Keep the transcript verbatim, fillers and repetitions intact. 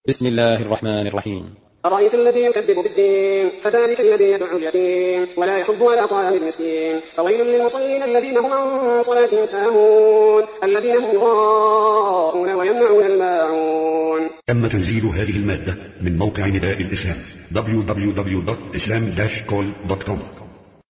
بسم الله الرحمن الرحيم. أرأيت الذي يكذب بالدين فذلك الذي يدعو اليتيم ولا يحض على طعام المسكين. فويل للمصلين الذين هم عن صلاتهم ساهون الذين هم يراءون ويمنعون الماعون. تم تنزيل هذه المادة من موقع نداء الإسلام دبليو دبليو دبليو دوت إسلام داش كول دوت كوم.